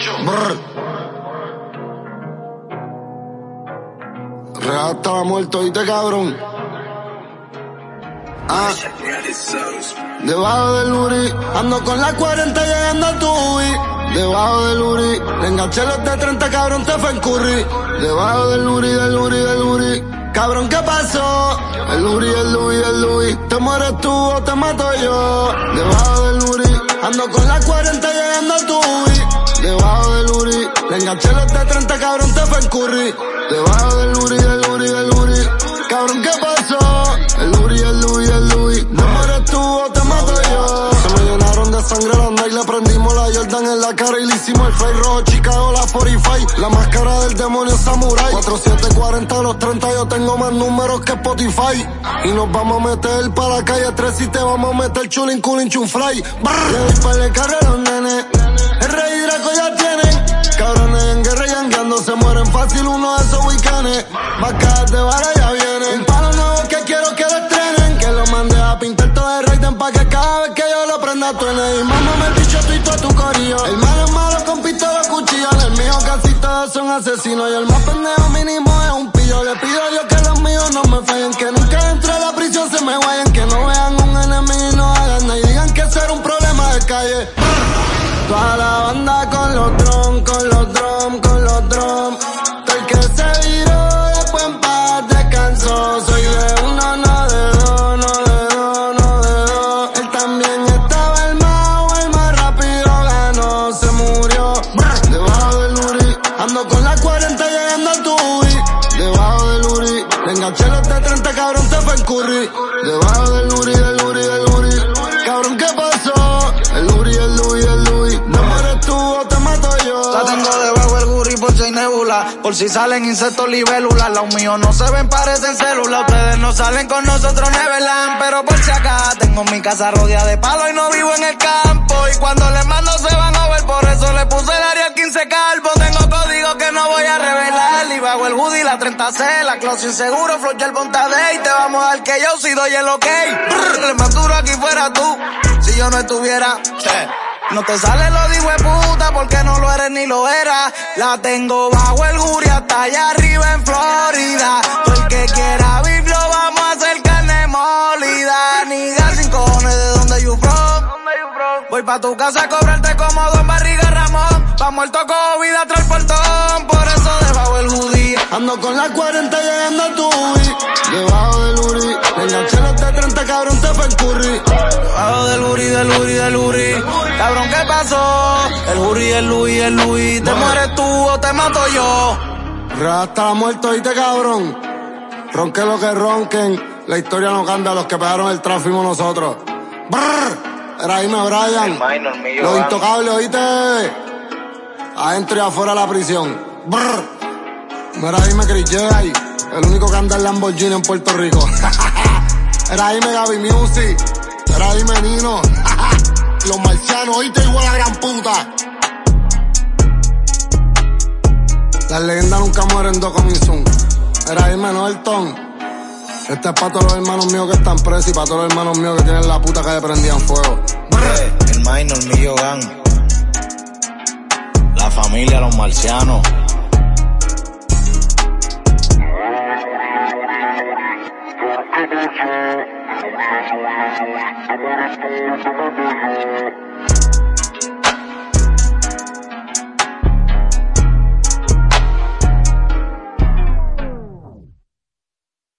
Brr. Real estaba muerto, ¿oíste, cabrón? Debajo del Uri, ando con la 40 llegando a tu Ubi. Debajo del Uri, le enganché los de 30, cabrón, te fue en curry. Debajo del Uri, cabrón, ¿qué pasó? El Uri, te mueres tú o te mato yo. Debajo del Uri, ando con la 40 llegando a tu Ubi. Debajo del Uri, le enganché los de 30, cabrón, te fue en curry. Debajo del Uri, cabrón, ¿qué pasó? El Uri, te mueres tú o te mato yo. Se me llenaron de sangre las Nike, le prendimos la Jordan en la cara y le hicimos el fly rojo, Chicago, la 45. La máscara del demonio samurai. 4740 a los 30, yo tengo más números que Spotify. Y nos vamos a meter para la calle 3 y te vamos a meter chulin, culin, chunfly. Le doy par de carrera a los nenes. El Rey y Draco ya tienen. Cabrones en guerra yangueando, se mueren fácil uno de esos weekends. Vacas de vara ya vienen. Un palo nuevo que quiero que lo estrenen. Que lo mande a pintar todo el Raiden pa' que cada vez que yo lo prenda truene. Y mámame el bicho tú y todo tu corillo. El malo es malo con pistola, cuchillo. El mío casi todos son asesinos. Y el más pendejo mínimo es un pillo. Le pido a Dios que los míos no me fallen. Que nunca dentro de la prisión se me vayan. Que no vean un enemigo y no hagan nada. Y digan que será un problema de calle. Toda la banda con los drums. Todo el que se viró después en paz descansó. Soy de uno, no de dos. Él también estaba el más rápido ganó, se murió. Debajo del Uri, ando con la 40 llegando a tu Ubi. Debajo del Uri, le enganché los de 30, cabrón, te fue en curry. Debajo del Uri, cabrón, ¿qué pasó? El Uri, no mueres tú o te mato yo. La tengo debajo del Guri por si hay nebula, por si salen insectos libélulas. Los míos no se ven, parecen células. Ustedes no salen con nosotros, Neverland. Pero por si acá, tengo mi casa rodeada de palos y no vivo en el campo. Y cuando les mando se van a ver, por eso le puse el área 15 calvo. Tengo código que no voy a revelar. Y bajo el hoodie, la 30C, la close inseguro, flow el Bontade. Y te vamos a dar que yo si doy el ok. El más duro aquí fuera tú, si yo no estuviera. No te sale lo digo de puta porque no lo eres ni lo eras. La tengo bajo el Guri hasta allá arriba en Florida. Todo el que quiera beef lo vamos a hacer carne molida. Niga sin cojones de donde you from. Voy pa' tu casa a cobrarte como Don Barriga Ramón. Pa' muerto COVID atrás el portón. Por eso debajo el Hoodie ando con la 40 llegando a tu Ubi. Debajo del Uri, le enganché los de 30, cabrón, te fue en curry. Debajo del Uri, cabrón, ¿qué pasó? El Uri, te mueres tú o te mato yo. Hasta la muerte, oíste, cabrón. Ronque lo que ronquen, la historia no cambia, los que pegaron el trap fuimos nosotros. Brrr, era Jaime Bryan, los intocables, oíste. Adentro y afuera de la prisión. Brrr, mira Jaime Chris J, el único que anda en Lamborghini en Puerto Rico. Era Jaime Gaby Music, era Jaime Nino. Los marcianos, oíste, igual a la gran puta. Las leyendas nunca mueren, dos coming soon. Era Jaime Norton. Este es para todos los hermanos míos que están presos y para todos los hermanos míos que tienen la puta que le prendían fuego. El minor mío gang. La familia, los marcianos. I'm